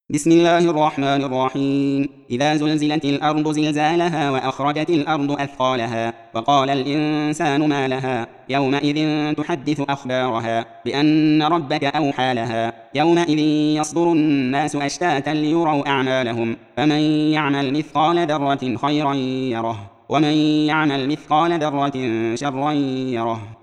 بسم الله الرحمن الرحيم. إذا زلزلت الأرض زلزالها وأخرجت الأرض أثقالها وقال الإنسان ما لها يومئذ تحدث أخبارها بأن ربك أوحى لها يومئذ يصدر الناس أشتاتا ليروا أعمالهم فمن يعمل مثقال ذرة خيرا يره ومن يعمل مثقال ذرة شرا يره.